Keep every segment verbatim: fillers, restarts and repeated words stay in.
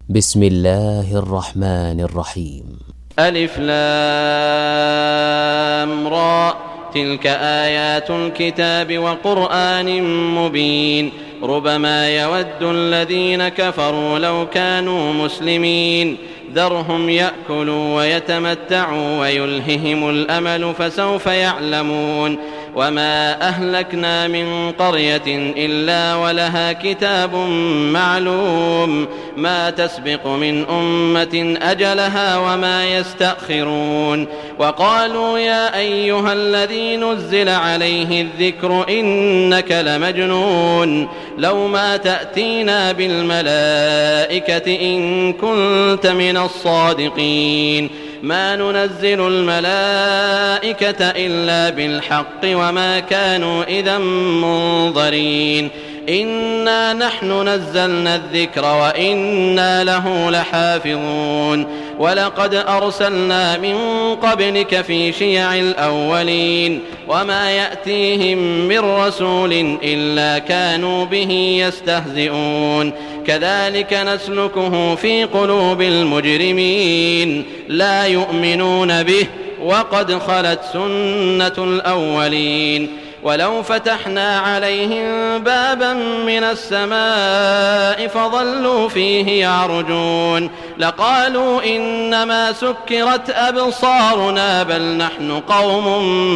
بسم الله الرحمن الرحيم. ألف لام را، تلك آيات الكتاب وقرآن مبين. ربما يود الذين كفروا لو كانوا مسلمين، ذرهم يأكلوا ويتمتعوا ويلههم الأمل فسوف يعلمون. وما أهلكنا من قرية إلا ولها كتاب معلوم، ما تسبق من أمة أجلها وما يستأخرون. وقالوا يا أيها الذي نزل عليه الذكر إنك لمجنون، لو ما تأتينا بالملائكة إن كنت من الصادقين. ما ننزل الملائكة إلا بالحق وما كانوا إذا منظرين. إنا نحن نزلنا الذكر وإنا له لحافظون. ولقد أرسلنا من قبلك في شيع الأولين، وما يأتيهم من رسول إلا كانوا به يستهزئون. كذلك نسلكه في قلوب المجرمين، لا يؤمنون به وقد خلت سنة الأولين. ولو فتحنا عليهم بابا من السماء فظلوا فيه يعرجون لقالوا إنما سكرت أبصارنا بل نحن قوم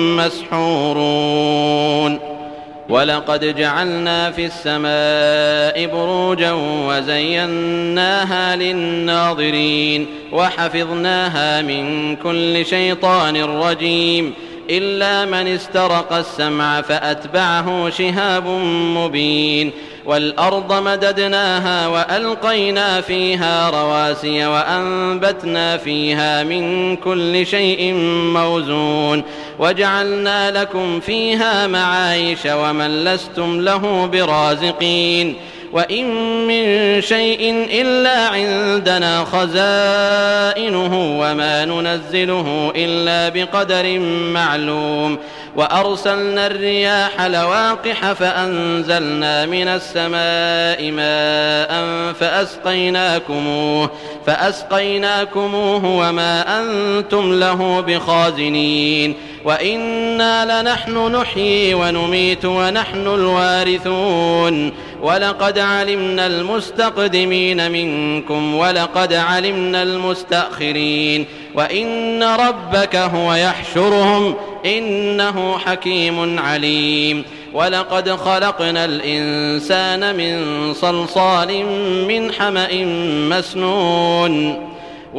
مسحورون. ولقد جعلنا في السماء بروجا وزيناها للناظرين وحفظناها من كل شيطان رجيم، إلا من استرق السمع فأتبعه شهاب مبين. والأرض مددناها وألقينا فيها رواسي وأنبتنا فيها من كل شيء موزون، وجعلنا لكم فيها معايش ومن لستم له برازقين. وإن من شيء إلا عندنا خزائنه وما ننزله إلا بقدر معلوم. وأرسلنا الرياح لواقح فأنزلنا من السماء ماء فأسقيناكموه, فأسقيناكموه وما أنتم له بخازنين. وإنا لنحن نحيي ونميت ونحن الوارثون. ولقد علمنا المستقدمين منكم ولقد علمنا المستأخرين. وإن ربك هو يحشرهم إنه حكيم عليم. ولقد خلقنا الإنسان من صلصال من حمأ مسنون.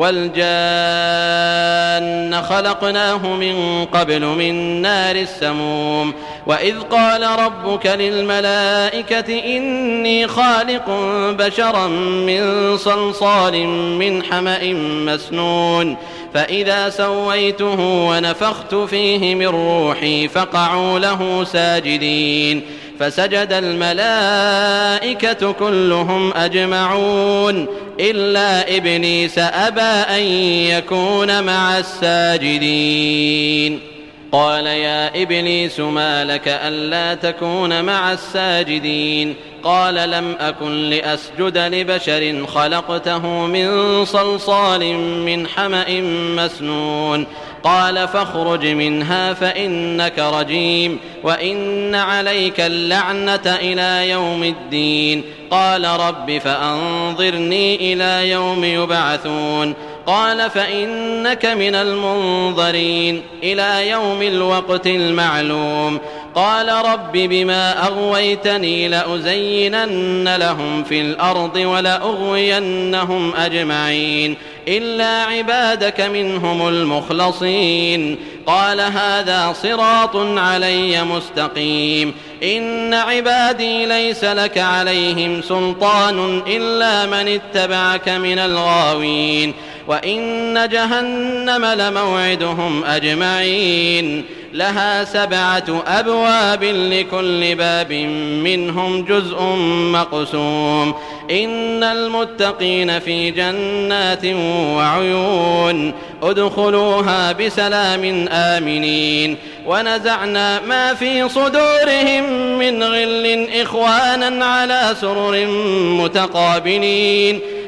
والجان خلقناه من قبل من نار السموم. وإذ قال ربك للملائكة إني خالق بشرا من صلصال من حمأ مسنون، فإذا سويته ونفخت فيه من روحي فقعوا له ساجدين. فسجد الملائكة كلهم أجمعون إلا إبليس أبى أن يكون مع الساجدين. قال يا إبليس ما لك ألا تكون مع الساجدين؟ قال لم أكن لأسجد لبشر خلقته من صلصال من حمأ مسنون. قال فاخرج منها فإنك رجيم وإن عليك اللعنة إلى يوم الدين. قال رب فأنظرني إلى يوم يبعثون. قال فإنك من المنظرين إلى يوم الوقت المعلوم. قال رب بما أغويتني لأزينن لهم في الأرض ولأغوينهم أجمعين إلا عبادك منهم المخلصين. قال هذا صراط علي مستقيم. إن عبادي ليس لك عليهم سلطان إلا من اتبعك من الغاوين. وإن جهنم لموعدهم أجمعين، لها سبعة أبواب لكل باب منهم جزء مقسوم. إن المتقين في جنات وعيون ادخلوها بسلام آمنين. ونزعنا ما في صدورهم من غل إخوانا على سرر متقابلين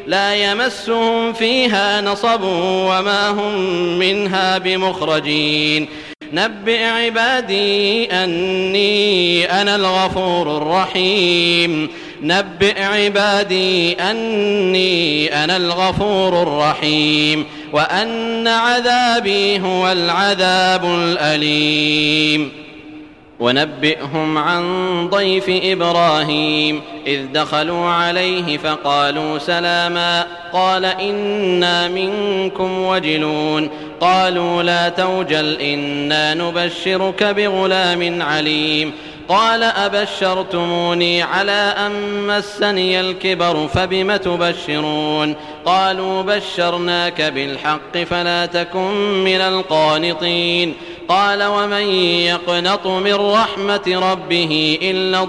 لا يمسهم فيها نصب وما هم منها بمخرجين نبئ عبادي أني أنا الغفور الرحيم نبئ عبادي أني أنا الغفور الرحيم وأن عذابي هو العذاب الأليم ونبئهم عن ضيف إبراهيم إذ دخلوا عليه فقالوا سلاما قال إنا منكم وجلون قالوا لا توجل إنا نبشرك بغلام عليم قال أبشرتموني على أن مسني الكبر فبم تبشرون قالوا بشرناك بالحق فلا تكن من القانطين قال ومن يقنط من رحمة ربه إلا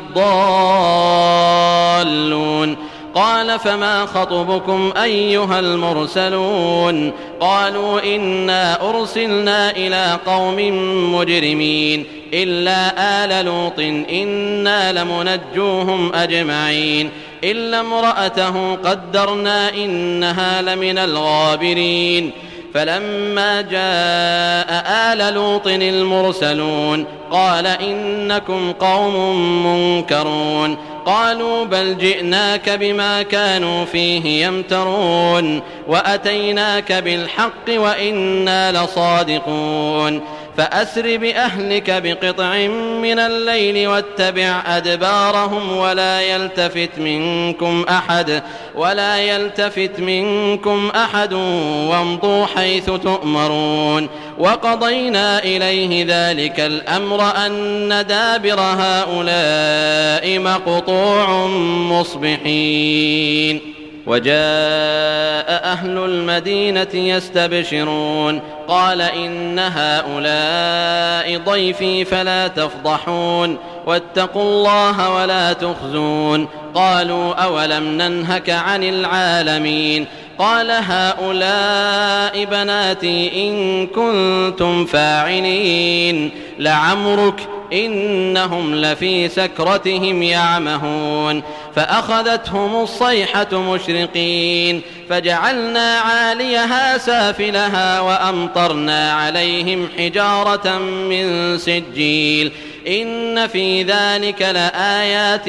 الضالون قال فما خطبكم أيها المرسلون قالوا إنا أرسلنا إلى قوم مجرمين إلا آل لوط إنا لمنجوهم أجمعين إلا امرأته قدرنا إنها لمن الغابرين فلما جاء آل لوط المرسلون قال إنكم قوم منكرون قالوا بل جئناك بما كانوا فيه يمترون وأتيناك بالحق وإنا لصادقون فأسر بأهلك بقطع من الليل واتبع أدبارهم ولا يلتفت منكم أحد ولا يلتفت منكم أحد وامضوا حيث تؤمرون وقضينا إليه ذلك الأمر أن دابر هؤلاء مقطوع مصبحين وجاء أهل المدينة يستبشرون قال إن هؤلاء ضيفي فلا تفضحون واتقوا الله ولا تخزون قالوا أولم ننهك عن العالمين قال هؤلاء بناتي إن كنتم فاعلين لعمرك إنهم لفي سكرتهم يعمهون فأخذتهم الصيحة مشرقين فجعلنا عاليها سافلها وأمطرنا عليهم حجارة من سجيل إن في ذلك لآيات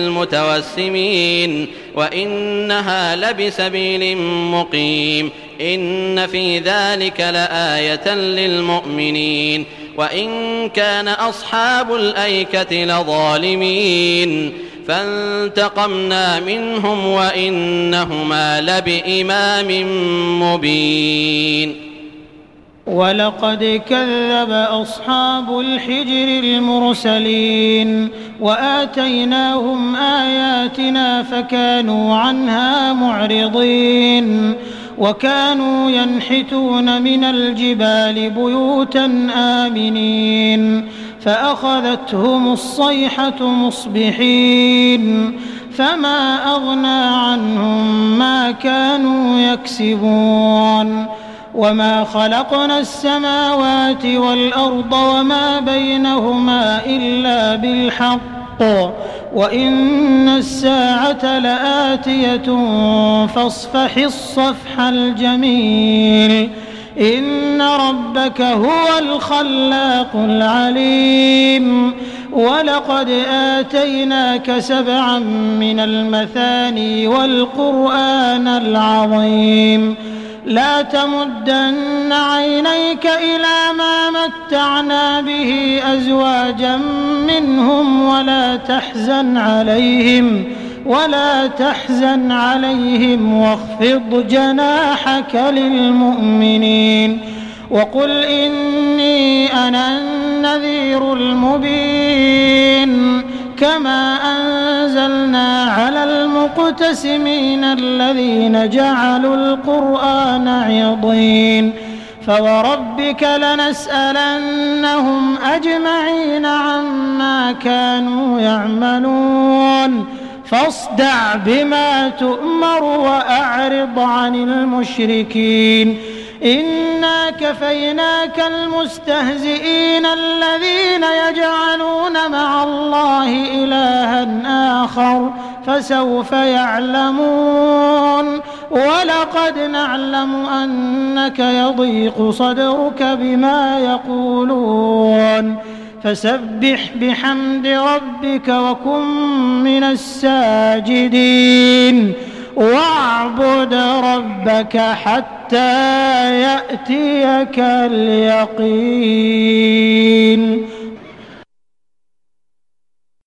للمتوسمين وإنها لبسبيل مقيم إن في ذلك لآية للمؤمنين وإن كان أصحاب الأيكة لظالمين فانتقمنا منهم وإنهما لبإمام مبين ولقد كذب أصحاب الحجر المرسلين وآتيناهم آياتنا فكانوا عنها معرضين وكانوا ينحتون من الجبال بيوتا آمنين فأخذتهم الصيحة مصبحين فما أغنى عنهم ما كانوا يكسبون وما خلقنا السماوات والأرض وما بينهما إلا بالحق وإن الساعة لآتية فاصفح الصفح الجميل إن ربك هو الخلاق العليم ولقد آتيناك سبعا من المثاني والقرآن العظيم لا تمدن عينيك إلى ما متعنا به أزواجا منهم ولا تحزن عليهم ولا تحزن عليهم واخفض جناحك للمؤمنين وقل إني أنا النذير المبين كما أنزلنا على المقتسمين الذين جعلوا القرآن عضين فوربك لنسألنهم أجمعين عما كانوا يعملون فاصدع بما تؤمر وأعرض عن المشركين إنا كفيناك المستهزئين الذين يجعلون مع الله إلها آخر فسوف يعلمون ولقد نعلم أنك يضيق صدرك بما يقولون فسبح بحمد ربك وكن من الساجدين واعبد ربك حتى يأتيك اليقين.